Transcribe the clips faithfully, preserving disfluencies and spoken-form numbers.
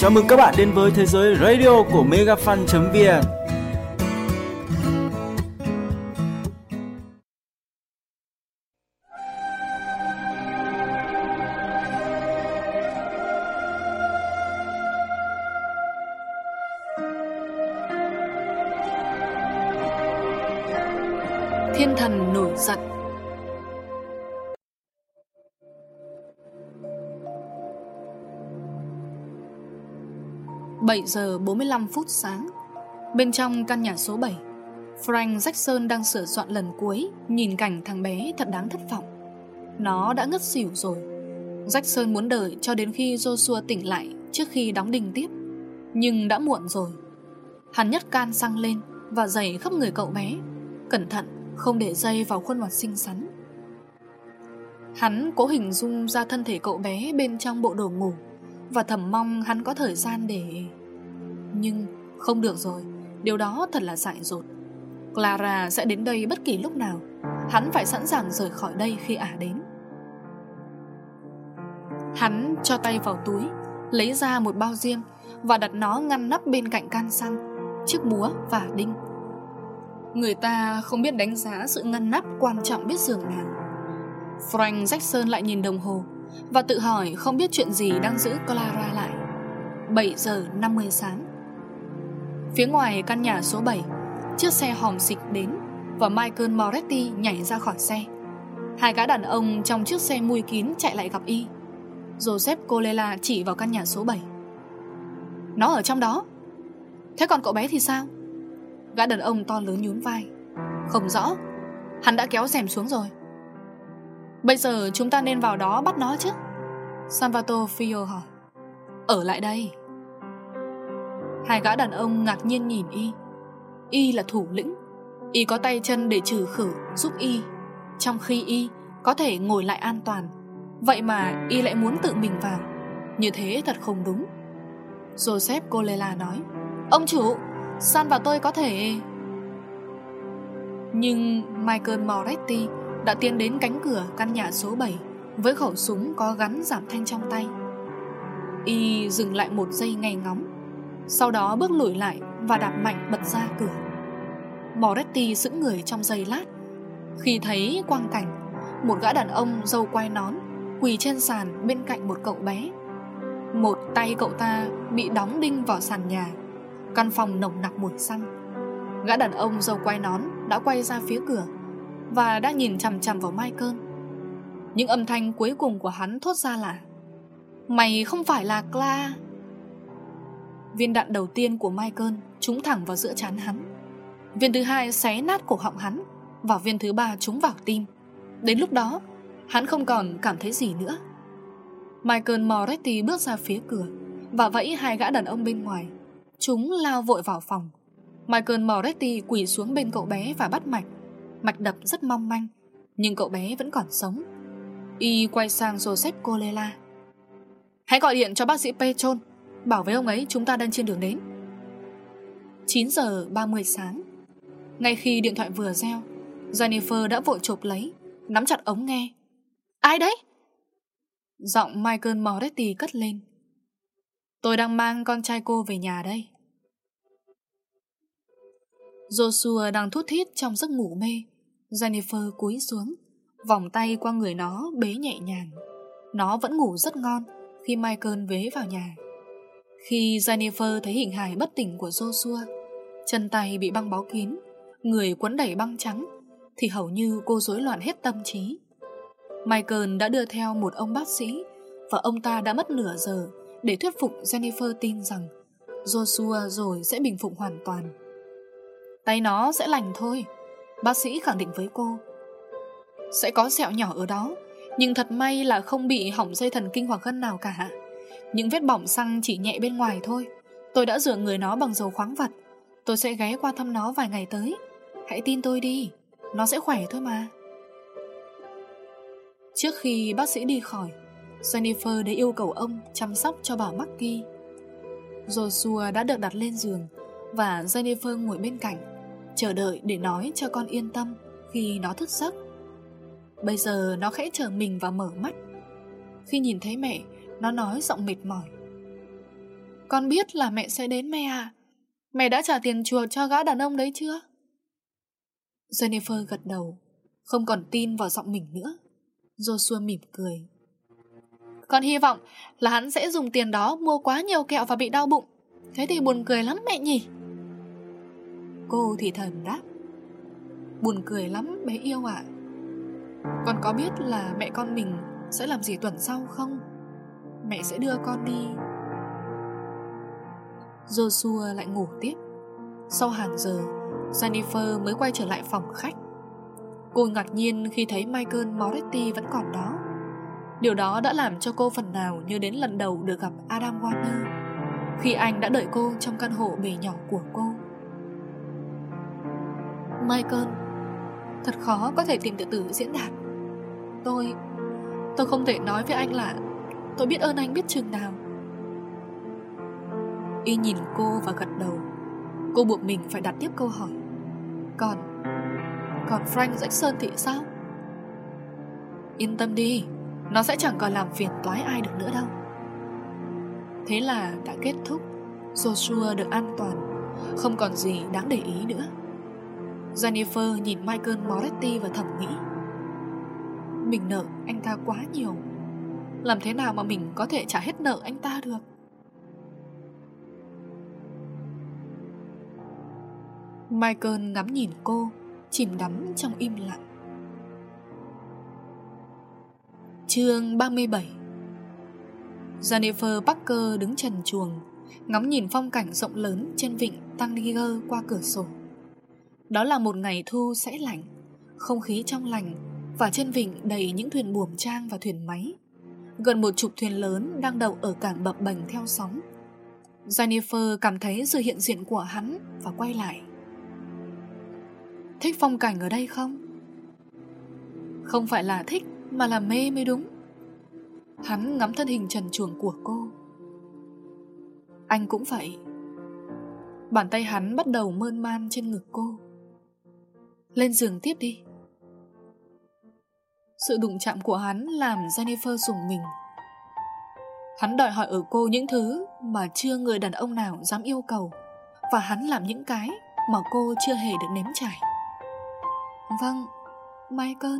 Chào mừng các bạn đến với thế giới radio của megafan chấm vn. Thiên thần nổi giận. bảy giờ bốn mươi lăm phút sáng. Bên trong căn nhà số bảy, Frank Jackson đang sửa soạn lần cuối, nhìn cảnh thằng bé thật đáng thất vọng. Nó đã ngất xỉu rồi. Jackson muốn đợi cho đến khi Joshua tỉnh lại trước khi đóng đinh tiếp, nhưng đã muộn rồi. Hắn nhấc can xăng lên và giày khắp người cậu bé, cẩn thận không để dây vào khuôn mặt xinh xắn. Hắn cố hình dung ra thân thể cậu bé bên trong bộ đồ ngủ và thầm mong hắn có thời gian để... Nhưng không được rồi, điều đó thật là dại dột. Clara sẽ đến đây bất kỳ lúc nào. Hắn phải sẵn sàng rời khỏi đây khi ả đến. Hắn cho tay vào túi, lấy ra một bao diêm và đặt nó ngăn nắp bên cạnh can xăng, chiếc búa và đinh. Người ta không biết đánh giá sự ngăn nắp quan trọng biết dường nào. Frank Jackson lại nhìn đồng hồ và tự hỏi không biết chuyện gì đang giữ Clara lại. Bảy giờ năm mươi sáng. Phía ngoài căn nhà số bảy, chiếc xe hòm xịt đến và Michael Moretti nhảy ra khỏi xe. Hai gã đàn ông trong chiếc xe mui kín chạy lại gặp y. Joseph Colela chỉ vào căn nhà số bảy. Nó ở trong đó. Thế còn cậu bé thì sao? Gã đàn ông to lớn nhún vai. Không rõ. Hắn đã kéo rèm xuống rồi. Bây giờ chúng ta nên vào đó bắt nó chứ? Salvatore Fio hỏi. Ở lại đây. Hai gã đàn ông ngạc nhiên nhìn y. Y là thủ lĩnh. Y có tay chân để trừ khử giúp y, trong khi y có thể ngồi lại an toàn. Vậy mà y lại muốn tự mình vào. Như thế thật không đúng. Joseph Colela nói. Ông chủ, San và tôi có thể... Nhưng Michael Moretti đã tiến đến cánh cửa căn nhà số bảy với khẩu súng có gắn giảm thanh trong tay. Y dừng lại một giây nghe ngóng, sau đó bước lùi lại và đạp mạnh bật ra cửa. Moretti sững người trong giây lát khi thấy quang cảnh một gã đàn ông râu quai nón quỳ trên sàn bên cạnh một cậu bé. Một tay cậu ta bị đóng đinh vào sàn nhà. Căn phòng nồng nặc mùi xăng. Gã đàn ông râu quai nón đã quay ra phía cửa và đang nhìn chằm chằm vào Michael. Những âm thanh cuối cùng của hắn thốt ra là: Mày không phải là Clara. Viên đạn đầu tiên của Michael trúng thẳng vào giữa trán hắn. Viên thứ hai xé nát cổ họng hắn, và viên thứ ba trúng vào tim. Đến lúc đó hắn không còn cảm thấy gì nữa. Michael Moretti bước ra phía cửa và vẫy hai gã đàn ông bên ngoài. Chúng lao vội vào phòng. Michael Moretti quỳ xuống bên cậu bé và bắt mạch. Mạch đập rất mong manh, nhưng cậu bé vẫn còn sống. Y quay sang Joseph Colela. Hãy gọi điện cho bác sĩ Petron, bảo với ông ấy chúng ta đang trên đường đến. Chín giờ ba mươi sáng. Ngay khi điện thoại vừa reo, Jennifer đã vội chộp lấy, nắm chặt ống nghe. Ai đấy? Giọng Michael Moretti cất lên. Tôi đang mang con trai cô về nhà đây. Joshua đang thút thít trong giấc ngủ mê. Jennifer cúi xuống, vòng tay qua người nó bế nhẹ nhàng. Nó vẫn ngủ rất ngon khi Michael bế vào nhà. Khi Jennifer thấy hình hài bất tỉnh của Joshua, chân tay bị băng bó kín, người quấn đầy băng trắng, thì hầu như cô rối loạn hết tâm trí. Michael đã đưa theo một ông bác sĩ, và ông ta đã mất nửa giờ để thuyết phục Jennifer tin rằng Joshua rồi sẽ bình phục hoàn toàn. Tay nó sẽ lành thôi, bác sĩ khẳng định với cô. Sẽ có sẹo nhỏ ở đó, nhưng thật may là không bị hỏng dây thần kinh hoặc gân nào cả. Những vết bỏng xăng chỉ nhẹ bên ngoài thôi. Tôi đã rửa người nó bằng dầu khoáng vật. Tôi sẽ ghé qua thăm nó vài ngày tới. Hãy tin tôi đi, nó sẽ khỏe thôi mà. Trước khi bác sĩ đi khỏi, Jennifer đã yêu cầu ông chăm sóc cho bà Mackie. Joshua đã được đặt lên giường và Jennifer ngồi bên cạnh, chờ đợi để nói cho con yên tâm khi nó thức giấc. Bây giờ nó khẽ trở mình và mở mắt. Khi nhìn thấy mẹ, nó nói giọng mệt mỏi. Con biết là mẹ sẽ đến mẹ à. Mẹ đã trả tiền chuộc cho gã đàn ông đấy chưa? Jennifer gật đầu, không còn tin vào giọng mình nữa. Joshua mỉm cười. Con hy vọng là hắn sẽ dùng tiền đó mua quá nhiều kẹo và bị đau bụng. Thế thì buồn cười lắm mẹ nhỉ. Cô thì thầm đáp. Buồn cười lắm bé yêu ạ. Con có biết là mẹ con mình sẽ làm gì tuần sau không? Mẹ sẽ đưa con đi. Joshua lại ngủ tiếp. Sau hàng giờ, Jennifer mới quay trở lại phòng khách. Cô ngạc nhiên khi thấy Michael Moretti vẫn còn đó. Điều đó đã làm cho cô phần nào nhớ đến lần đầu được gặp Adam Warner, khi anh đã đợi cô trong căn hộ bề nhỏ của cô. Michael, thật khó có thể tìm từ từ diễn đạt. Tôi Tôi không thể nói với anh là tôi biết ơn anh biết chừng nào. Y nhìn cô và gật đầu. Cô buộc mình phải đặt tiếp câu hỏi. Còn Còn Frank Jackson thì sao? Yên tâm đi, nó sẽ chẳng còn làm phiền toái ai được nữa đâu. Thế là đã kết thúc. Joshua được an toàn, không còn gì đáng để ý nữa. Jennifer nhìn Michael Moretti và thầm nghĩ, mình nợ anh ta quá nhiều. Làm thế nào mà mình có thể trả hết nợ anh ta được? Michael ngắm nhìn cô, chìm đắm trong im lặng. Chương ba mươi bảy. Jennifer Parker đứng trần truồng, ngắm nhìn phong cảnh rộng lớn trên vịnh Tangier qua cửa sổ. Đó là một ngày thu sẽ lạnh, không khí trong lành, và trên vịnh đầy những thuyền buồm trang và thuyền máy. Gần một chục thuyền lớn đang đậu ở cảng bập bềnh theo sóng. Jennifer cảm thấy sự hiện diện của hắn và quay lại. Thích phong cảnh ở đây không? Không phải là thích mà là mê mới đúng. Hắn ngắm thân hình trần truồng của cô. Anh cũng vậy. Bàn tay hắn bắt đầu mơn man trên ngực cô. Lên giường tiếp đi. Sự đụng chạm của hắn làm Jennifer rùng mình. Hắn đòi hỏi ở cô những thứ mà chưa người đàn ông nào dám yêu cầu, và hắn làm những cái mà cô chưa hề được nếm trải. Vâng, Michael.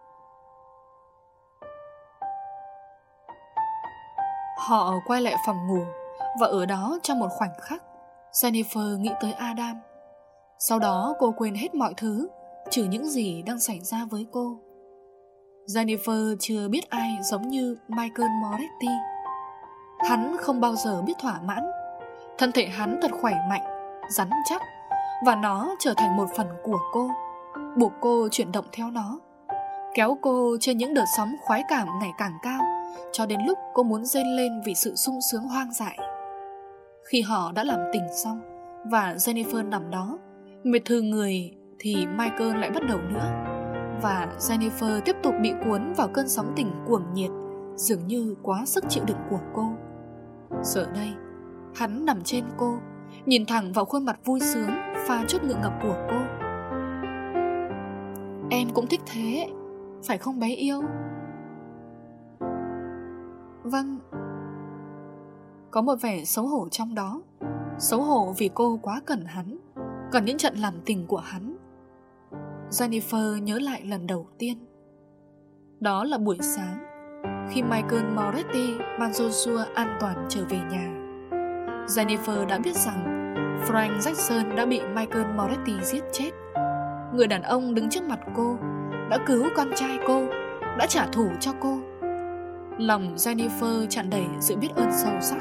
Họ quay lại phòng ngủ, và ở đó trong một khoảnh khắc, Jennifer nghĩ tới Adam. Sau đó cô quên hết mọi thứ, trừ những gì đang xảy ra với cô. Jennifer chưa biết ai giống như Michael Moretti. Hắn không bao giờ biết thỏa mãn. Thân thể hắn thật khỏe mạnh, rắn chắc, và nó trở thành một phần của cô, buộc cô chuyển động theo nó, kéo cô trên những đợt sóng khoái cảm ngày càng cao, cho đến lúc cô muốn rên lên vì sự sung sướng hoang dại. Khi họ đã làm tình xong và Jennifer nằm đó mệt thừ người, thì Michael lại bắt đầu nữa, và Jennifer tiếp tục bị cuốn vào cơn sóng tình cuồng nhiệt, dường như quá sức chịu đựng của cô. Giờ đây, hắn nằm trên cô, nhìn thẳng vào khuôn mặt vui sướng pha chút ngượng ngập của cô. Em cũng thích thế, phải không bé yêu? Vâng. Có một vẻ xấu hổ trong đó. Xấu hổ vì cô quá cần hắn, cần những trận làm tình của hắn. Jennifer nhớ lại lần đầu tiên. Đó là buổi sáng, khi Michael Moretti mang Joshua an toàn trở về nhà. Jennifer đã biết rằng Frank Jackson đã bị Michael Moretti giết chết. Người đàn ông đứng trước mặt cô đã cứu con trai cô, đã trả thù cho cô. Lòng Jennifer tràn đầy sự biết ơn sâu sắc.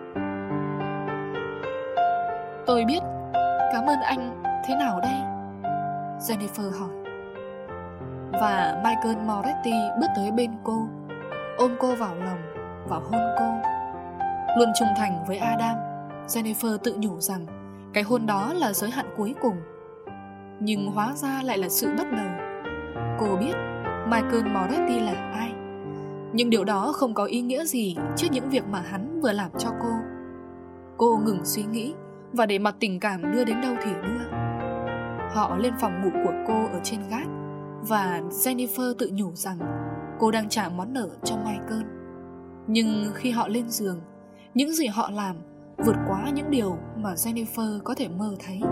Tôi biết. Cảm ơn anh thế nào đây? Jennifer hỏi. Và Michael Moretti bước tới bên cô, ôm cô vào lòng và hôn cô. Luôn trung thành với Adam, Jennifer tự nhủ rằng cái hôn đó là giới hạn cuối cùng. Nhưng hóa ra lại là sự bắt đầu. Cô biết Michael Moretti là ai, nhưng điều đó không có ý nghĩa gì trước những việc mà hắn vừa làm cho cô. Cô ngừng suy nghĩ và để mặc tình cảm đưa đến đâu thì đưa. Họ lên phòng ngủ của cô ở trên gác, và Jennifer tự nhủ rằng cô đang trả món nợ cho Michael. Nhưng khi họ lên giường, những gì họ làm vượt quá những điều mà Jennifer có thể mơ thấy.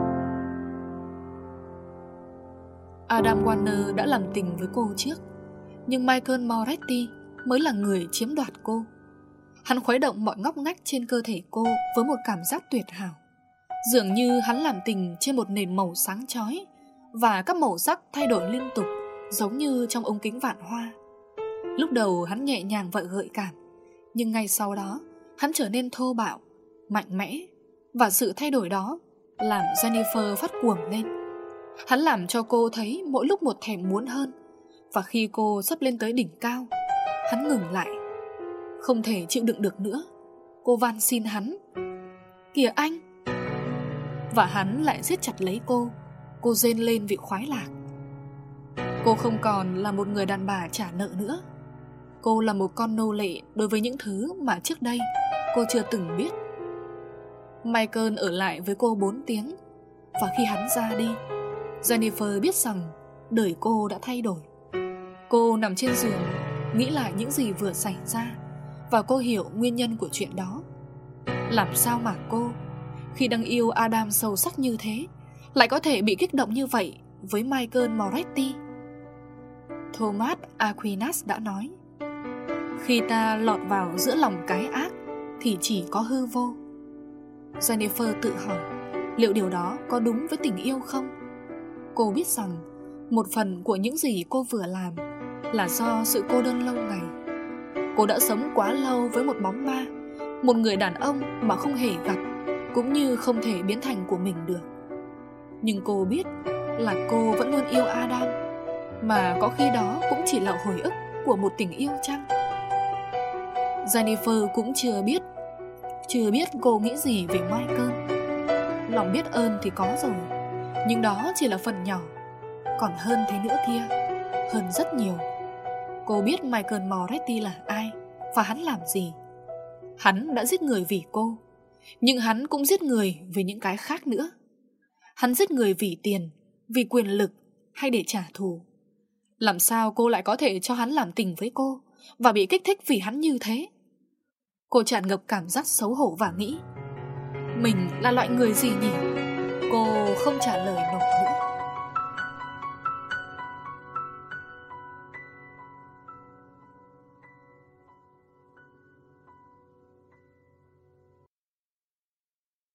Adam Warner đã làm tình với cô trước, nhưng Michael Moretti mới là người chiếm đoạt cô. Hắn khuấy động mọi ngóc ngách trên cơ thể cô với một cảm giác tuyệt hảo. Dường như hắn làm tình trên một nền màu sáng chói, và các màu sắc thay đổi liên tục, giống như trong ống kính vạn hoa. Lúc đầu hắn nhẹ nhàng và gợi cảm, nhưng ngay sau đó hắn trở nên thô bạo, mạnh mẽ. Và sự thay đổi đó làm Jennifer phát cuồng lên. Hắn làm cho cô thấy mỗi lúc một thèm muốn hơn. Và khi cô sắp lên tới đỉnh cao, hắn ngừng lại. Không thể chịu đựng được nữa, cô van xin hắn: "Kìa anh!" Và hắn lại siết chặt lấy cô. Cô rên lên vì khoái lạc. Cô không còn là một người đàn bà trả nợ nữa. Cô là một con nô lệ đối với những thứ mà trước đây cô chưa từng biết. Michael ở lại với cô bốn tiếng. Và khi hắn ra đi, Jennifer biết rằng đời cô đã thay đổi. Cô nằm trên giường, nghĩ lại những gì vừa xảy ra, và cô hiểu nguyên nhân của chuyện đó. Làm sao mà cô, khi đang yêu Adam sâu sắc như thế, lại có thể bị kích động như vậy với Michael Moretti? Thomas Aquinas đã nói: khi ta lọt vào giữa lòng cái ác thì chỉ có hư vô. Jennifer tự hỏi liệu điều đó có đúng với tình yêu không? Cô biết rằng một phần của những gì cô vừa làm là do sự cô đơn lâu ngày. Cô đã sống quá lâu với một bóng ma, một người đàn ông mà không hề gặp, cũng như không thể biến thành của mình được. Nhưng cô biết là cô vẫn luôn yêu Adam, mà có khi đó cũng chỉ là hồi ức của một tình yêu chăng? Jennifer cũng chưa biết Chưa biết cô nghĩ gì về Michael. Lòng biết ơn thì có rồi, nhưng đó chỉ là phần nhỏ. Còn hơn thế nữa kia, hơn rất nhiều. Cô biết Michael Moretti là ai và hắn làm gì. Hắn đã giết người vì cô, nhưng hắn cũng giết người vì những cái khác nữa. Hắn giết người vì tiền, vì quyền lực, hay để trả thù. Làm sao cô lại có thể cho hắn làm tình với cô và bị kích thích vì hắn như thế? Cô tràn ngập cảm giác xấu hổ và nghĩ: mình là loại người gì nhỉ? Cô không trả lời nổi nữa.